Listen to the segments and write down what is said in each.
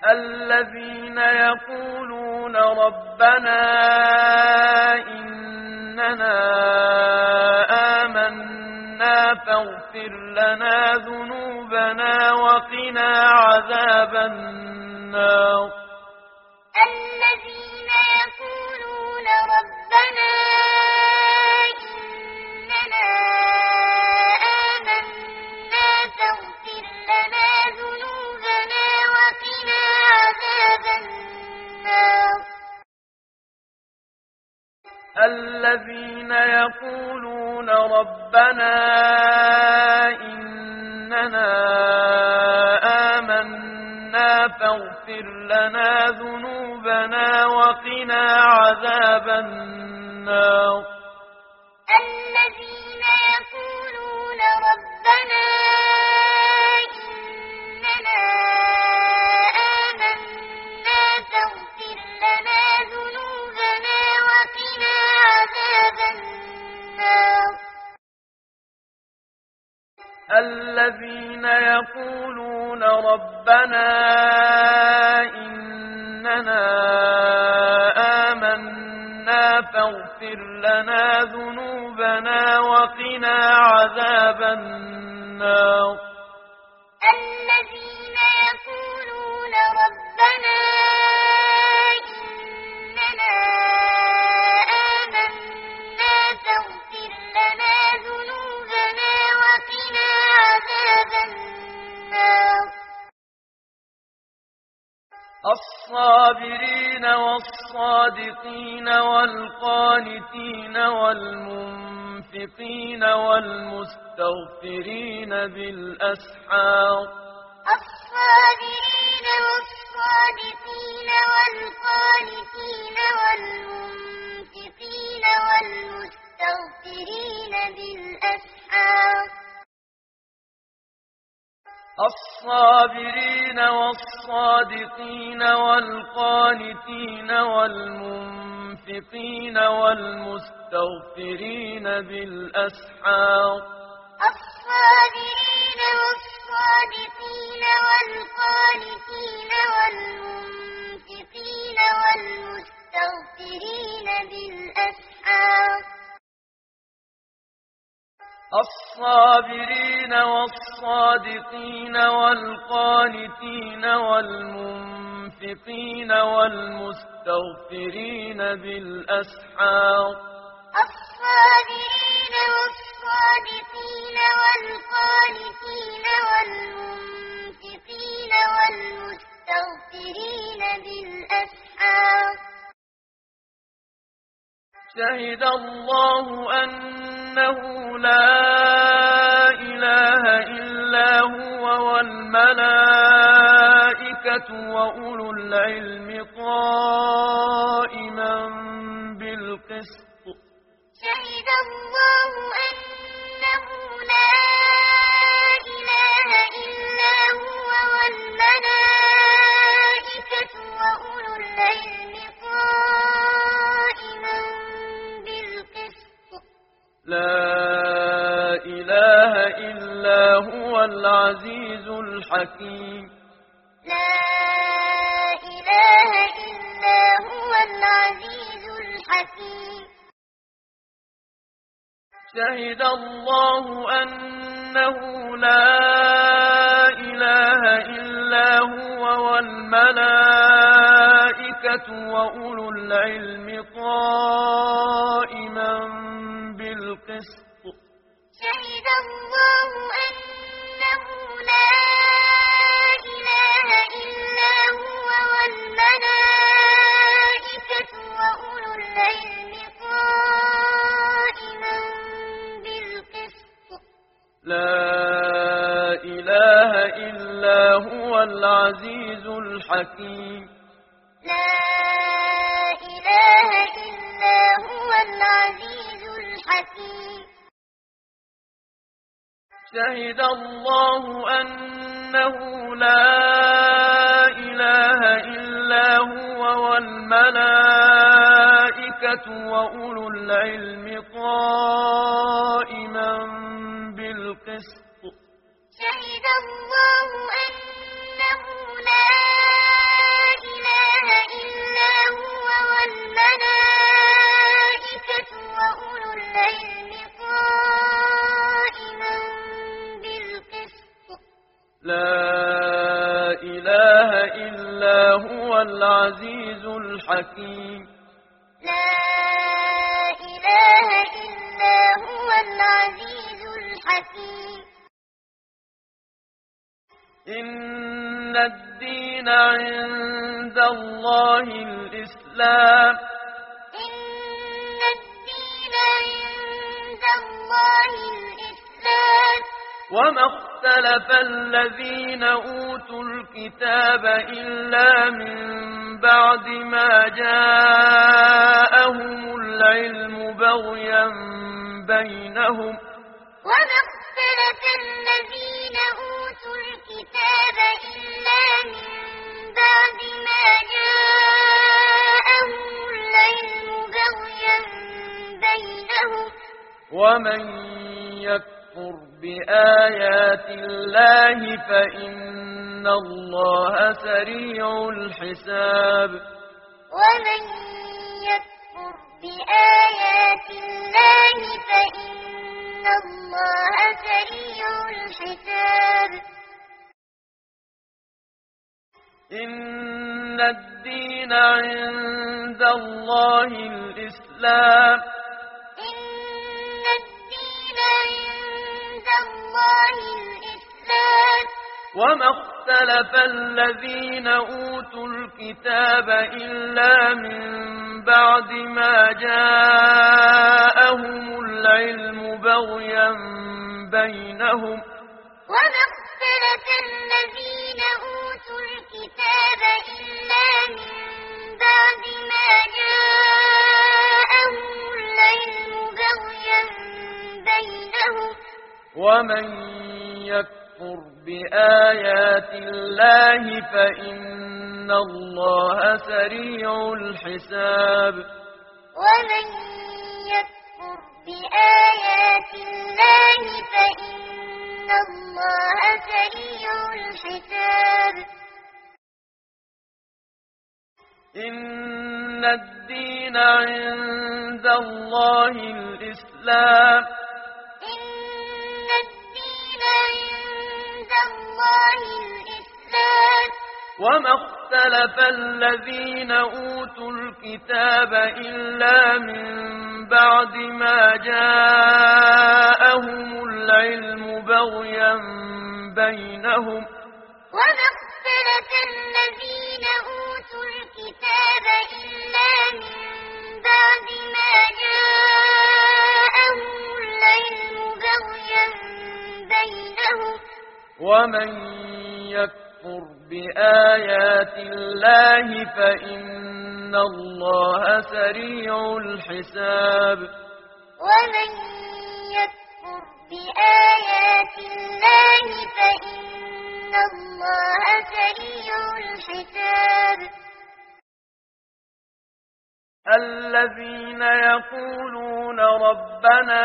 الذين يقولون ربنا إننا آمنا فاغفر لنا ذنوبنا وقنا عذاب النار. الذين يقولون ربنا إننا آمنا فاغفر لنا ذنوبنا وقنا عذاب النار. الذين يقولون ربنا إننا آمنا فاغفر لنا ذنوبنا وقنا عذاب النار. الذين يقولون ربنا إننا آمنا فاغفر لنا ذنوبنا وقنا عذاب النار. الذين يقولون ربنا إننا آمنا فاغفر لنا ذنوبنا وقنا عذاب النار. الذين يقولون ربنا إننا آمنا فاغفر لنا ذنوبنا وقنا عذاب النار. الصابرين والصادقين والقانتين والمنفقين والمستغفرين بالأسحار. الصابرين والصادقين والقانتين والمنفقين والمستغفرين بالأسحار. الصابرين والصادقين والقانتين والمنفقين والمستغفرين بالأسحار. الصابرين والصادقين والقانتين والمنفقين والمستغفرين بالأسحار. الصابرين والصادقين والقانتين والمنفقين والمستغفرين بالأسحار. الصابرين والصادقين والقانتين والمنفقين والمستغفرين بالأسحار. شهد الله أنه لا إله إلا هو والملائكة وأولو العلم قائما بالقسط. شهد الله أنه لا إله إلا هو والملائكة وأولو العلم قائما بالقسط. لا إله إلا هو العزيز الحكيم. لا إله إلا هو العزيز الحكيم. شهد الله أنه لا إله إلا هو والملائكة وأولو العلم قائما بالقسط. شهد الله أنه لا إله إلا هو والملائكة وأولو العلم قائما بالقسط. لا إله إلا هو العزيز الحكيم. لا إله إلا هو العزيز الحكيم. شهد الله أنه لا إله إلا هو والملائكة وأولو العلم قائما بالقسط. شهد الله أنه لا إلا هو العزيز الحكيم لا إله إلا هو العزيز الحكيم إن الدين عند الله الإسلام إن الدين عند الله الإسلام وما اختلف الذين أوتوا الكتاب إلا من بعد ما جاءهم العلم بغيا بينهم وما اختلف الذين أوتوا الكتاب إلا من بعد ما جاءهم العلم بغيا بينهم ومن يكفر بآيات الله فإن الله سريع الحساب ومن يكفر بآيات الله فإن الله سريع الحساب إن الدين عند الله الإسلام إن الدين عند الله الإسلام وما اختلف الذين أوتوا الكتاب إلا من بعد ما جاءهم العلم بغيا بينهم وما اختلف الذين أوتوا الكتاب إلا من بعد ما جاءهم العلم بغيا بينهم ومن يكفر بآيات الله فإن الله سريع الحساب ومن يكفر بآيات الله فإن الله سريع الحساب إن الدين عند الله الإسلام إن الدين عند الله الإسلام وما اختلف الذين أوتوا الكتاب إلا من بعد ما جاءهم العلم بغيا بينهم وما اختلف الذين أوتوا الكتاب إلا من بعد ما جاءهم العلم بغيا بينهم ومن يكفر بآيات الله فإن الله سريع الحساب ومن يكفر بآيات الله فإن الله سريع الحساب الذين يقولون ربنا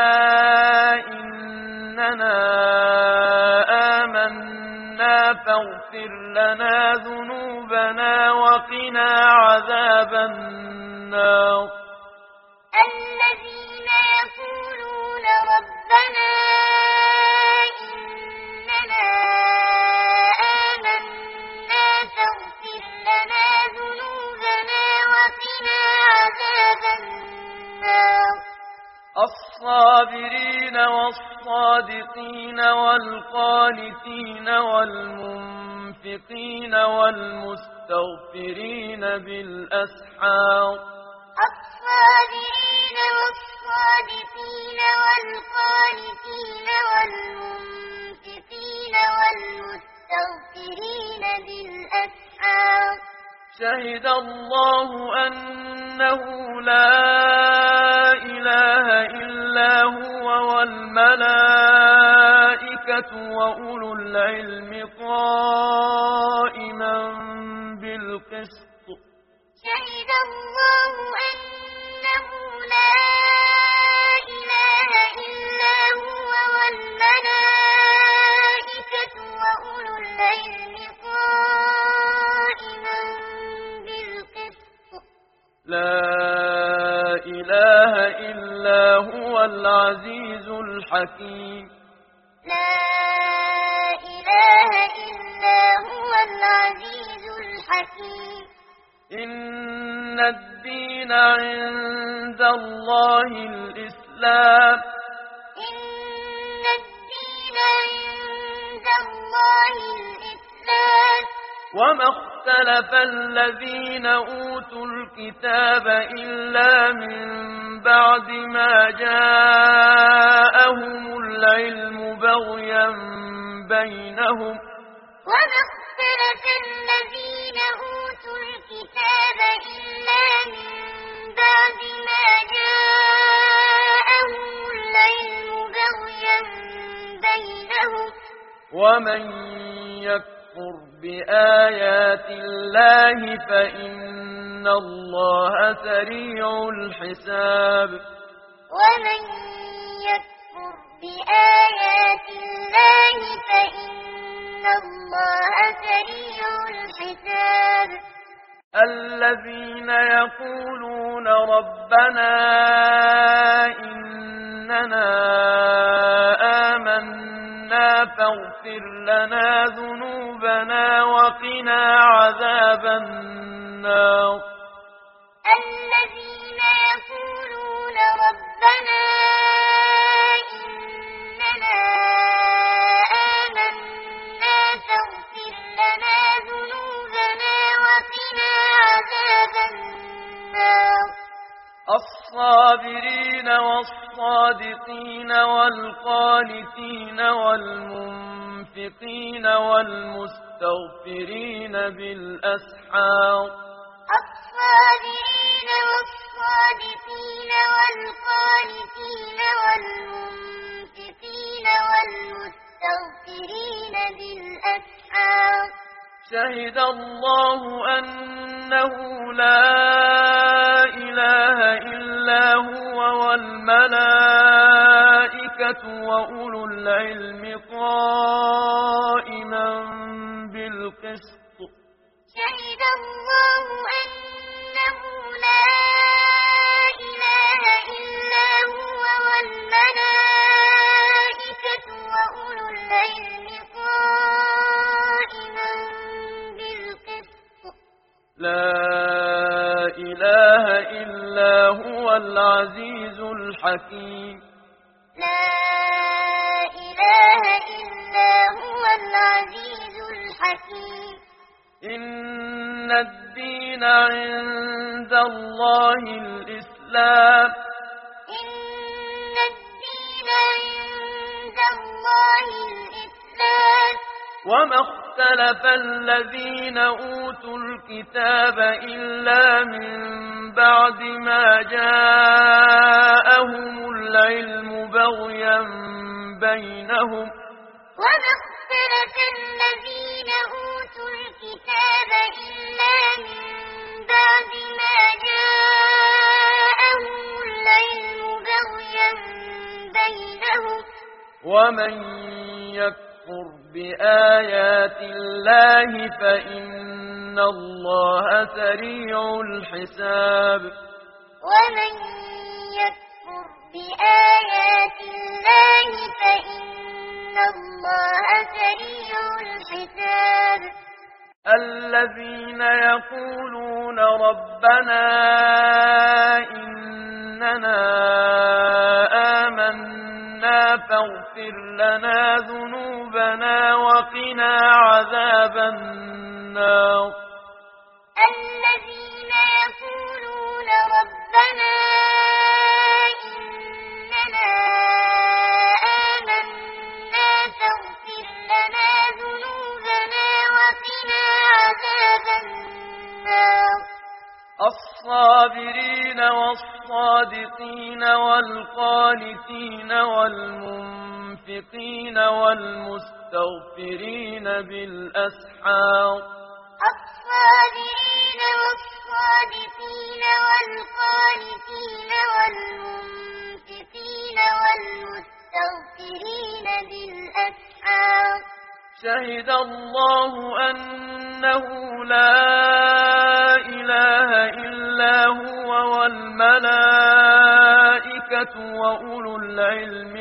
إننا آمنا فاغفر لنا ذنوبنا وقنا عذاب النار الذين يقولون ربنا إننا آمنا فاغفر لنا ذنوبنا وقنا عذاب النار الصابرين والصادقين والقانتين والمنفقين والمستغفرين بالأسحار الصابرين والصادقين والقانتين والمنفقين والمستغفرين بالأسحار شهد الله أنه لا إله إلا هو والملائكة وأولو العلم قائما بالقسط شهد الله أنه لا إله إلا هو والملائكة وأولو العلم قائما بالقسط لا إله إلا هو العزيز الحكيم لا إله إلا هو العزيز الحكيم. إن الدين عند الله الإسلام. إن الدين عند الله الإسلام. وما اختلف الذين أوتوا الكتاب إلا من بعد ما جاءهم العلم بغيا بينهم. وما اختلف الذين أوتوا الكتاب إلا من بعد ما جاءهم العلم بغيا بينهم. ومن يكفر بآيات الله فإن الله سريع الحساب. ومن يكفر بآيات الله فإن الله سريع الحساب. الذين يقولون ربنا إننا آمنا فاغفر لنا ذنوبنا وقنا عذاب النار. الذين يقولون ربنا إننا آمنا فاغفر لنا ذنوبنا وقنا عذاب النار. الصابرين والصادقين والقانتين والمنفقين والمستغفرين بالأسحار. الصابرين والصادقين والقانتين والمنفقين والمستغفرين بالأسحار. شهد الله أنه لا إله إلا هو والملائكة وأولو العلم قائما بالقسط. شهد الله أنه لا إله إلا هو والملائكة وأولو العلم قائما بالقسط. لا إله إلا هو العزيز الحكيم. لا إله إلا هو العزيز الحكيم. إن الدين عند الله الإسلام. إن الدين عند الله الإسلام. وما اختلف الذين أوتوا الكتاب إلا من بعد ما جاءهم العلم بغيا بينهم. وما اختلف الذين أوتوا الكتاب إلا من بعد ما جاءهم العلم بغيا بينهم. ومن يكفر بآيات الله فإن الله سريع الحساب. ومن يكفر بآيات الله فإن الله سريع الحساب. الذين يقولون ربنا إننا آمنا فاغفر لنا ذنوبنا وقنا عذاب النار. الذين يقولون ربنا إننا آمنا فاغفر لنا ذنوبنا وقنا عذاب النار. الصابرين والصادقين والقانتين والمنفقين والمستغفرين بالأسحار. الصابرين والصادقين والقانتين والمنفقين والمستغفرين بالأسحار. شهد الله أنه لا إله إلا هو والملائكة وأولو العلم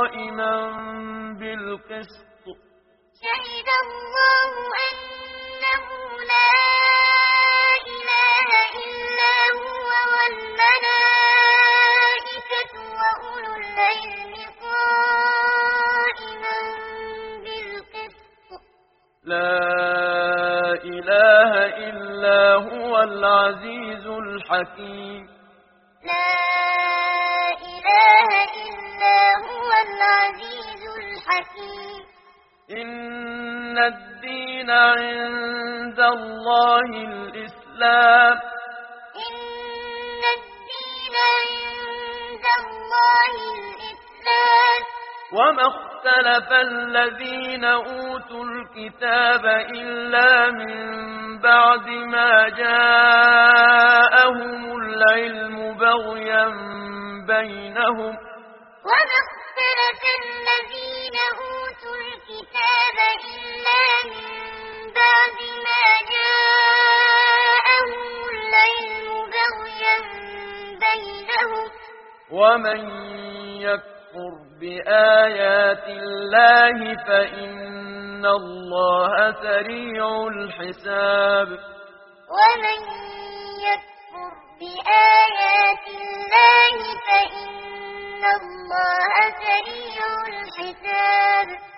قائما بالقسط. شهد الله أنه إلا هو العزيز الحكيم لا إله إلا هو العزيز الحكيم إن الدين عند الله الإسلام إن الدين عند الله الإسلام وما اختلف الذين أوتوا الكتاب إلا من بعد ما جاءهم العلم بغيا بينهم وما اختلف الذين أوتوا الكتاب إلا من بعد ما جاءهم العلم بغيا بينهم ومن يكفر بآيات الله فإن الله سريع الحساب ومن يكفر بآيات الله فإن الله سريع الحساب